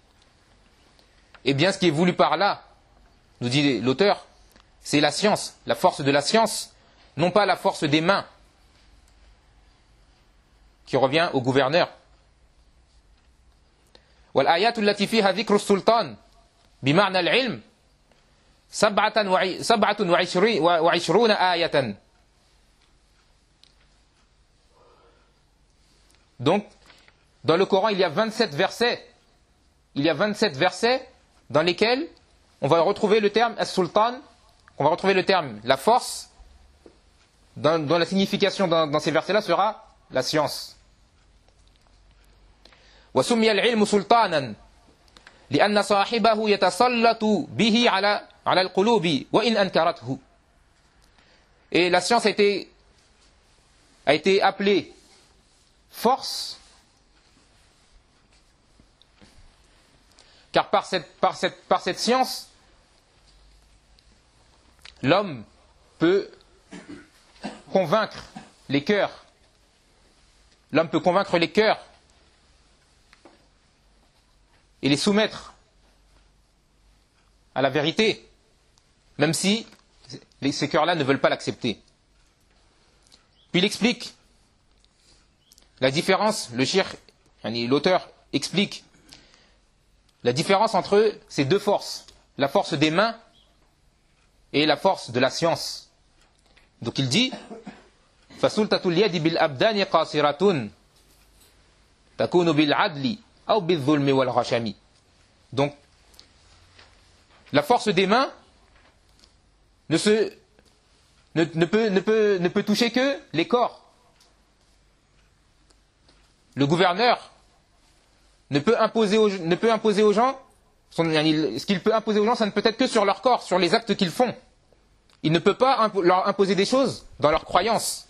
eh bien ce qui est voulu par là, nous dit l'auteur, c'est la science, la force de la science, non pas la force des mains, qui revient au gouverneur. Wal ayatu allati fiha dhikru sultan بمعنى العلم سبعة وعشرون آية. Donc, dans le Coran, il y a vingt-sept versets il y a vingt-sept versets dans lesquels on va retrouver le terme as-sultan, on va retrouver le terme la force, dont, dont la signification dans, dans ces versets-là sera la science. وسمي العلم سلطانا لأن صاحبه يتسلط به على على القلوب وإن أنكرته. Et la science a été a été appelée force, car par cette, par cette, par cette science, l'homme peut convaincre les cœurs. L'homme peut convaincre les cœurs et les soumettre à la vérité, même si ces cœurs-là ne veulent pas l'accepter. Puis il explique la différence, le cheikh, l'auteur explique la différence entre ces deux forces, la force des mains et la force de la science. Donc il dit فَسُلْطَةُ الْيَدِ بِالْأَبْدَانِ قَاصِرَةٌ تَكُونُ بِالْعَدْلِ أَوْ بِالظُّلْمِ وَالْغَشَمِ. Donc la force des mains ne, se, ne, ne, peut, ne, peut, ne peut toucher que les corps. Le gouverneur ne peut imposer aux, ne peut imposer aux gens, son, ce qu'il peut imposer aux gens, ça ne peut être que sur leur corps, sur les actes qu'ils font. Il ne peut pas impo leur imposer des choses dans leurs croyances.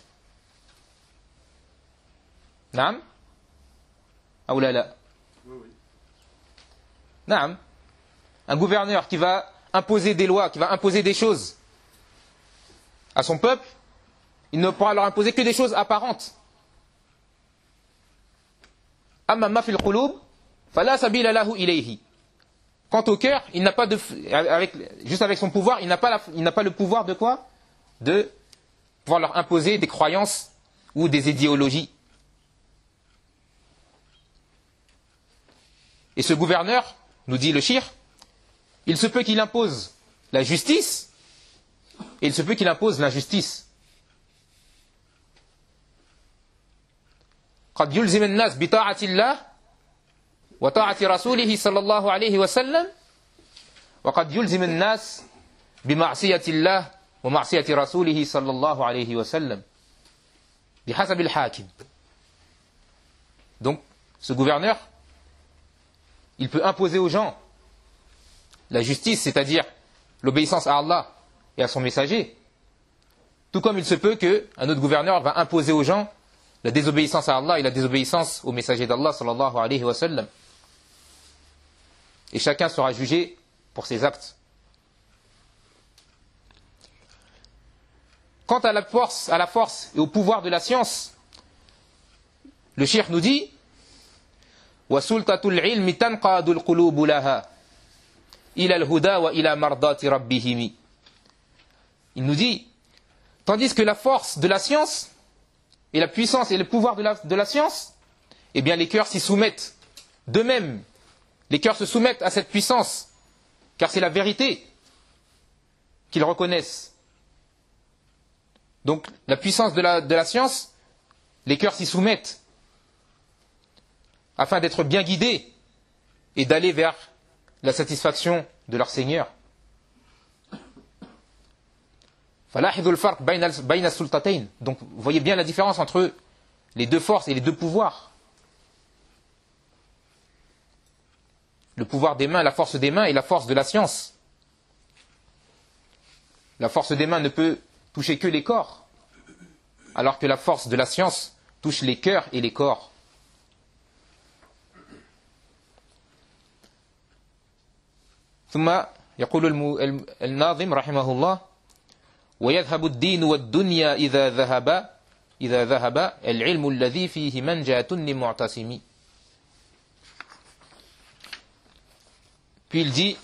Naam? Ah ou là là? Oui, oui. Naam. Un gouverneur qui va imposer des lois, qui va imposer des choses à son peuple, il ne pourra leur imposer que des choses apparentes. Amma ma fil qulub fala sabila lahu ilayhi. Quant au cœur, il n'a pas de, avec, juste avec son pouvoir, il n'a pas, la, il n'a pas le pouvoir de quoi? De pouvoir leur imposer des croyances ou des idéologies. Et ce gouverneur, nous dit le shir, il se peut qu'il impose la justice et il se peut qu'il impose l'injustice. قد يلزم الناس بطاعة الله وطاعة رسوله صلى الله عليه وسلم وقد يلزم الناس بمعصية الله ومعصية رسوله صلى الله عليه وسلم بحسب الحاكم. Donc, ce gouverneur, il peut imposer aux gens la justice, c'est-à-dire l'obéissance à Allah et à son messager, tout comme il se peut qu'un autre gouverneur va imposer aux gens la désobéissance à Allah et la désobéissance au messager d'Allah sallallahu alayhi wa sallam. Et chacun sera jugé pour ses actes. Quant à la force, à la force et au pouvoir de la science, le cheikh nous dit وَسُلْطَةُ الْعِلْمِ تَنْقَادُ الْقُلُوبُ لَهَا إِلَى الْهُدَى وَإِلَى مَرْضَاتِ رَبِّهِمِ. Il nous dit, tandis que la force de la science et la puissance et le pouvoir de la, de la science, eh bien les cœurs s'y soumettent. D'eux-mêmes, les cœurs se soumettent à cette puissance, car c'est la vérité qu'ils reconnaissent. Donc la puissance de la, de la science, les cœurs s'y soumettent, afin d'être bien guidés et d'aller vers la satisfaction de leur Seigneur. Donc vous voyez bien la différence entre les deux forces et les deux pouvoirs. Le pouvoir des mains, la force des mains et la force de la science. La force des mains ne peut toucher que les corps, alors que la force de la science touche les cœurs et les corps. ثم يقول الناظم رحمه الله ويذهب الدين والدنيا إذا ذهب إذا ذهب العلم الذي فيه منجاة لمعتصم. Puis il dit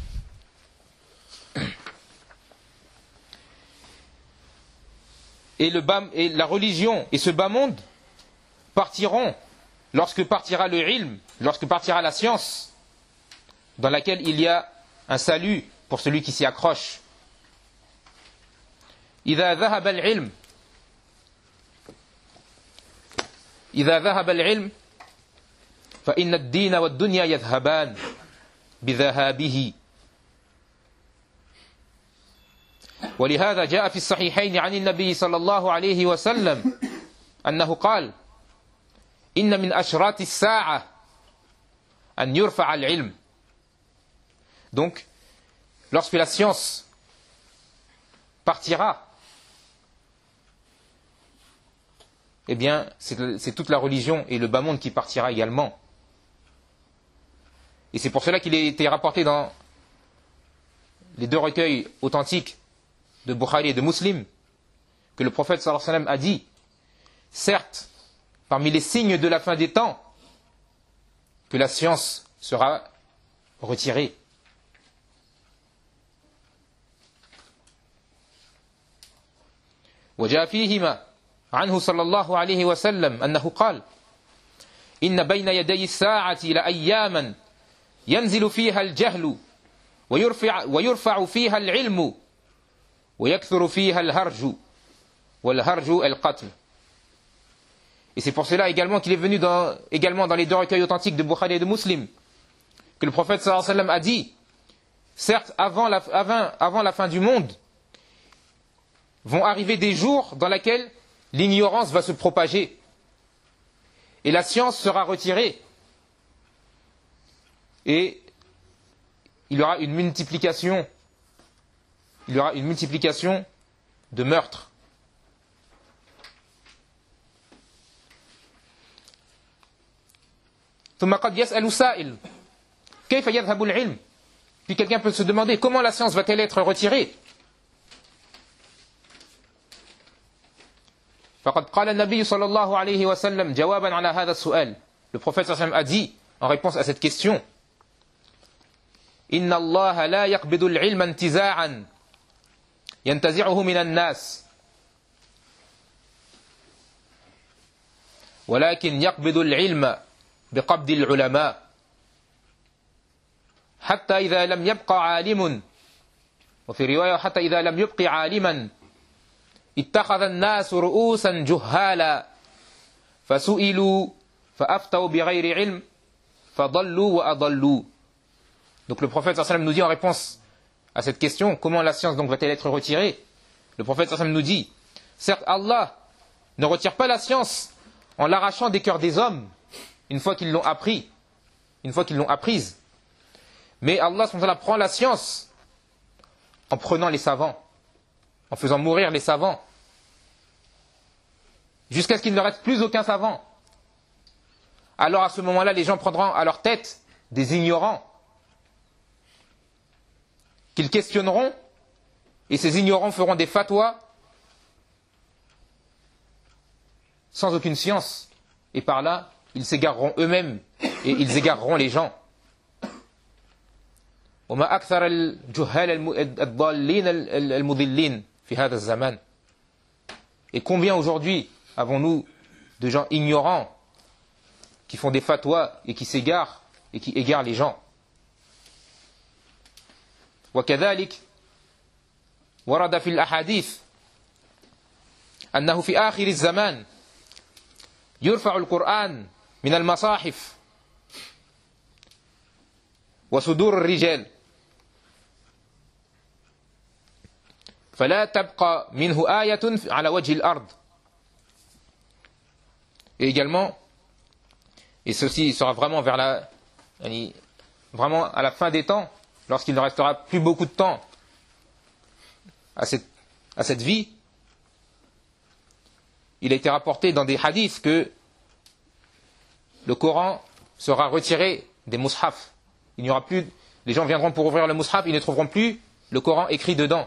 et, le bas, et la religion et ce bas monde partiront lorsque partira le ilm, lorsque partira la science, dans laquelle il y a un salut pour celui qui s'y accroche. إذا ذهب العلم إذا ذهب العلم فإن الدين والدنيا يذهبان بذهابه. ولهذا جاء في الصحيحين عن النبي صلى الله عليه وسلم أنه قال إن من أشراط الساعة أن يرفع العلم. Donc, lorsque la science partira, eh bien, c'est, c'est toute la religion et le bas monde qui partira également. Et c'est pour cela qu'il a été rapporté dans les deux recueils authentiques de Bukhari et de Muslim que le prophète sallallahu alayhi wa sallam a dit, certes, parmi les signes de la fin des temps, que la science sera retirée. وجاء فيهما عنه صلى الله عليه وسلم أنه قال إن بين يدي الساعة لأياما ينزل فيها الجهل ويرفع, ويرفع فيها العلم ويكثر فيها الهرج والهرج القتل. Et c'est pour cela également qu'il est venu dans, également dans les deux recueils authentiques de Bukhari et de Muslim que le prophète sallallahu alayhi wa sallam a dit, certes avant la, avant, avant la fin du monde vont arriver des jours dans lesquels l'ignorance va se propager et la science sera retirée et il y aura une multiplication il y aura une multiplication de meurtres. ثم قد يسأل سائل كيف يذهب العلم. Puis quelqu'un peut se demander comment la science va-t-elle être retirée. فقد قال النبي صلى الله عليه وسلم جوابا على هذا السؤال. Le prophète صلى الله عليه وسلم a dit en réponse à cette question إن الله لا يقبض العلم انتزاعا ينتزعه من الناس ولكن يقبض العلم بقبض العلماء حتى إذا لم يبقى عالم وفي رواية حتى إذا لم يبقى عالما اتخذ الناس رؤوسا جهالا فسئلوا فأفتوا بغير علم فضلوا وأضلوا. Donc le prophète sallallahu alayhi wa sallam nous dit en réponse à cette question, comment la science donc va-t-elle être retirée? Le prophète sallallahu alayhi wa sallam nous dit, certes Allah ne retire pas la science en l'arrachant des cœurs des hommes une fois qu'ils l'ont appris, une fois qu'ils l'ont apprise. Mais Allah subhanahu wa ta'ala prend la science en prenant les savants, en faisant mourir les savants, jusqu'à ce qu'il ne reste plus aucun savant. Alors à ce moment-là, les gens prendront à leur tête des ignorants, qu'ils questionneront, et ces ignorants feront des fatwas sans aucune science. Et par là, ils s'égareront eux-mêmes et ils égareront les gens. وما أكثر الجهال الضالين المضلين في هذا الزمان. Et combien aujourd'hui avons-nous de gens ignorants qui font des fatwas et qui s'égarent et qui égarent les gens. وكذلك ورد في الأحاديث أنه في آخر الزمان يرفع القرآن من المصاحف وصدور الرجال فلا تبقى منه آية على وجه الأرض. Et également, et ceci sera vraiment vers la, vraiment à la fin des temps, lorsqu'il ne restera plus beaucoup de temps à cette, à cette vie, il a été rapporté dans des hadiths que le Coran sera retiré des mushaf. Il n'y aura plus, les gens viendront pour ouvrir le mushaf, ils ne trouveront plus le Coran écrit dedans.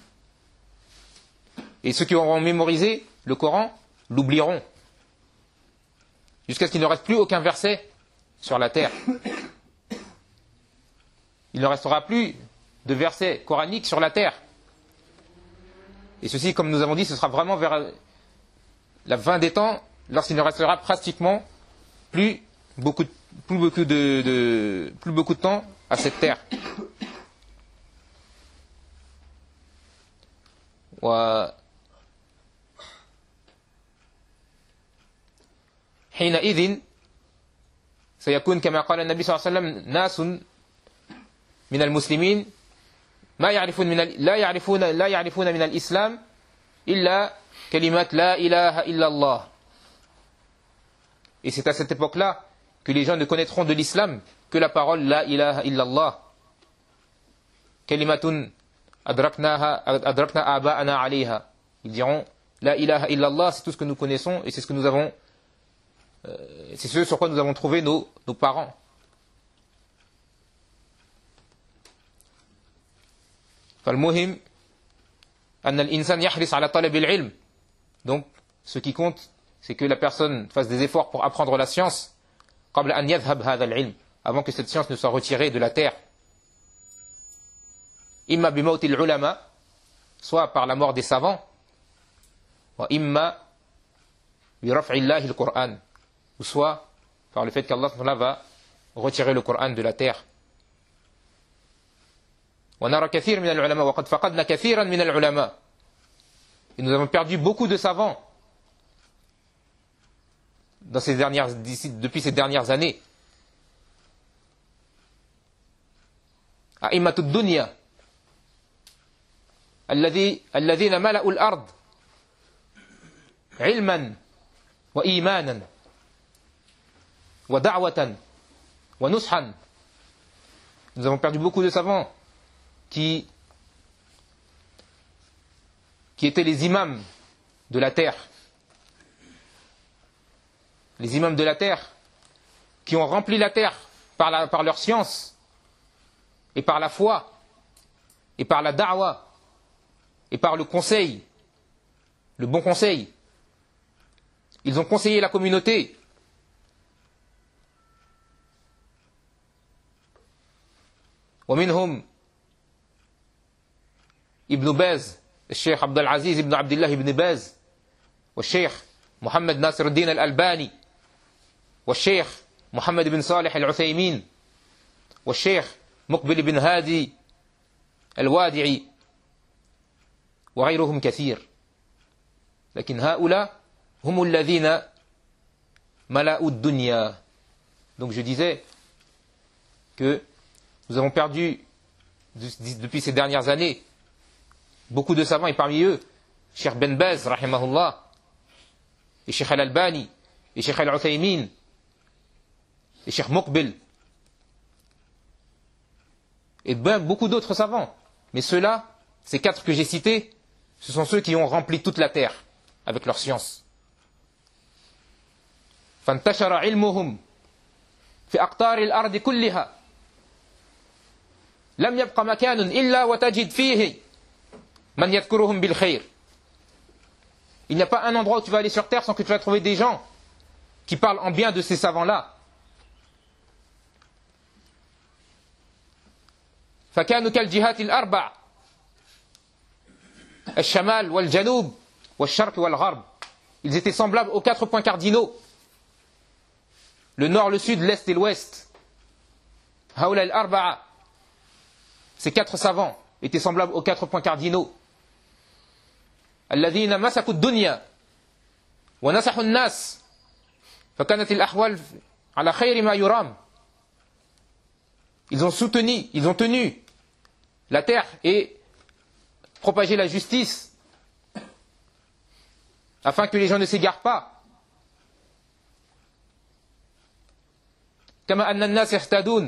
Et ceux qui auront mémorisé le Coran l'oublieront, jusqu'à ce qu'il ne reste plus aucun verset sur la terre. Il ne restera plus de versets coraniques sur la terre. Et ceci, comme nous avons dit, ce sera vraiment vers la fin des temps, lorsqu'il ne restera pratiquement plus beaucoup, plus beaucoup de, de, plus beaucoup de temps à cette terre. حينئذ سيكون كما قال النبي صلى الله عليه وسلم ناس من المسلمين ما يعرفون من ال... لا يعرفون لا يعرفون من الإسلام إلا كلمات لا إله إلا الله. Et c'est à cette époque-là que les gens ne connaîtront de l'islam que la parole la ilaha illallah. Kalimatun adraknaha adrakna aba'ana alayha. Ils diront la ilaha illallah, c'est tout ce que nous connaissons et c'est ce que nous avons euh, c'est ce sur quoi nous avons trouvé nos, nos parents. فالمهم أن الإنسان يحرص على طلب العلم. Donc ce qui compte c'est que la personne fasse des efforts pour apprendre la science قبل أن يذهب هذا العلم, avant que cette science ne soit retirée de la terre. إما بموت العلماء, soit par la mort des savants, وإما برفع الله القرآن, ou soit par le fait qu'Allah va retirer le Coran de la terre. ونرى كثير من العلماء وقد فقدنا كثيرا من العلماء. Et nous avons perdu beaucoup de savants dans ces dernières, depuis ces dernières années. أئمة الدنيا الذي الذين ملأوا الأرض علما وإيمانا ودعوة ونصحا. Nous avons perdu beaucoup de savants qui, qui étaient les imams de la terre. Les imams de la terre qui ont rempli la terre par, la, par leur science et par la foi et par la da'wa et par le conseil, le bon conseil. Ils ont conseillé la communauté. ومنهم ابن باز, الشيخ عبد العزيز ابن عبد الله ابن باز, والشيخ محمد ناصر الدين الألباني, والشيخ محمد بن صالح العثيمين, والشيخ مقبل بن هادي الوادعي, وغيرهم كثير. لكن هؤلاء هم الذين ملأوا الدنيا. Donc je disais que nous avons perdu depuis ces dernières années beaucoup de savants, et parmi eux Cheikh Ben Baz rahimahullah, et Cheikh Al-Albani, et Cheikh Al-Uthaymin, et Cheikh Muqbil, et ben beaucoup d'autres savants. Mais ceux-là, ces quatre que j'ai cités, ce sont ceux qui ont rempli toute la terre avec leur science. فانتشر علمهم في أقطار الأرض كلها لم يبق مكان إلا وتجد فيه من يذكرهم بالخير. Il n'y a pas un endroit où tu vas aller sur terre sans que tu vas trouver des gens qui parlent en bien de ces savants-là. فكانوا كالجهات الأربع الشمال والجنوب والشرق والغرب. Ils étaient semblables aux quatre points cardinaux, le nord, le sud, l'est et l'ouest. هؤلاء الأربعة, ces quatre savants étaient semblables aux quatre points cardinaux. الذين مسكوا الدنيا ونصحوا الناس فكانت الأحوال على خير ما يرام. Ils ont soutenu, ils ont tenu la terre et propagé la justice afin que les gens ne s'égarent pas. كما أن الناس يهتدون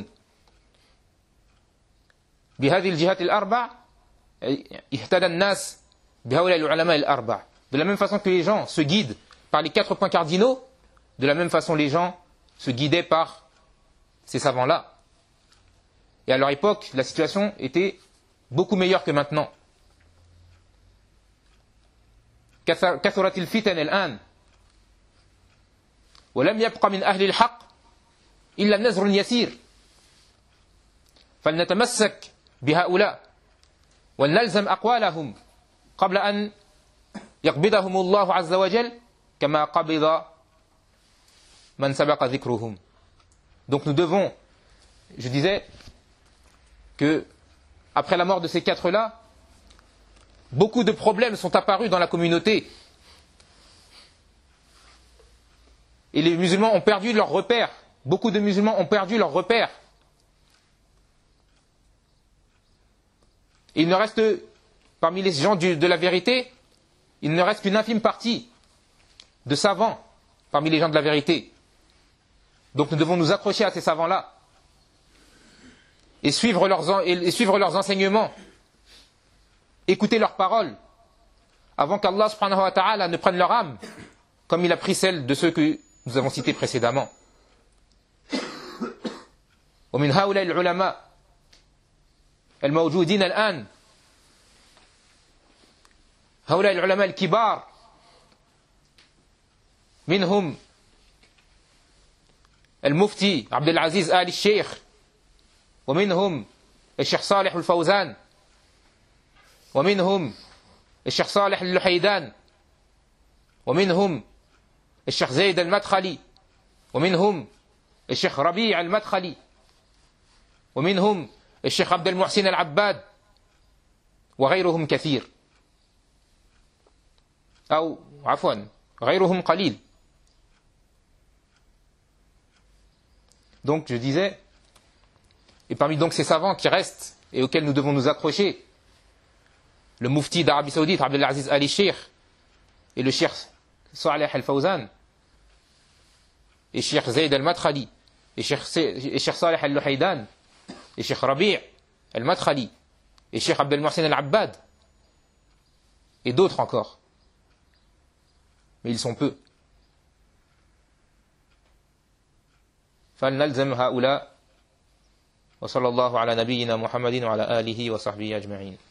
بهذه الجهات الأربع اهتدى الناس بهؤلاء العلماء الأربع. De la même façon que les gens se guident par les quatre points cardinaux, de la même façon les gens se guidaient par ces savants-là. Et à leur époque, la situation était beaucoup meilleure que maintenant. كثرت الفتن الآن ولم يبق من أهل الحق إلا نزر يسير. فلنتمسك بهؤلاء ولنلزم أقوالهم قبل أن يقبضهم الله عز وجل كما قبض من سبق ذكرهم. Donc nous devons, je disais que après la mort de ces quatre-là, beaucoup de problèmes sont apparus dans la communauté. Et les musulmans ont perdu leur repère beaucoup de musulmans ont perdu leur repère. Il ne reste, parmi les gens du, de la vérité, il ne reste qu'une infime partie de savants parmi les gens de la vérité. Donc nous devons nous accrocher à ces savants-là et suivre leurs, et suivre leurs enseignements, écouter leurs paroles, avant qu'Allah subhanahu wa ta'ala ne prenne leur âme, comme il a pris celle de ceux que nous avons cités précédemment. ومن هؤلاء العلماء الموجودين الآن هؤلاء العلماء الكبار منهم المفتي عبد العزيز آل الشيخ ومنهم الشيخ صالح الفوزان ومنهم الشيخ صالح اللحيدان ومنهم الشيخ زيد المدخلي ومنهم الشيخ ربيع المدخلي ومنهم الشيخ عبد المحسن العباد وغيرهم كثير أو عفوا غيرهم قليل. Donc je disais, et parmi donc ces savants qui restent et auxquels nous devons nous accrocher, le mufti d'Arabie Saoudite, Abdelaziz Ali Sheikh, et le Cheikh Saleh Al-Fawzan, et Cheikh Zayd Al-Madkhali, et Cheikh Saleh Al-Luhaydan, et Cheikh Rabi' Al-Madkhali, et Cheikh Abdel Mohsen Al-Abbad, et d'autres encore. Mais ils sont peu. فلنلزم هؤلاء وصلى الله على نبينا محمد وعلى آله وصحبه أجمعين.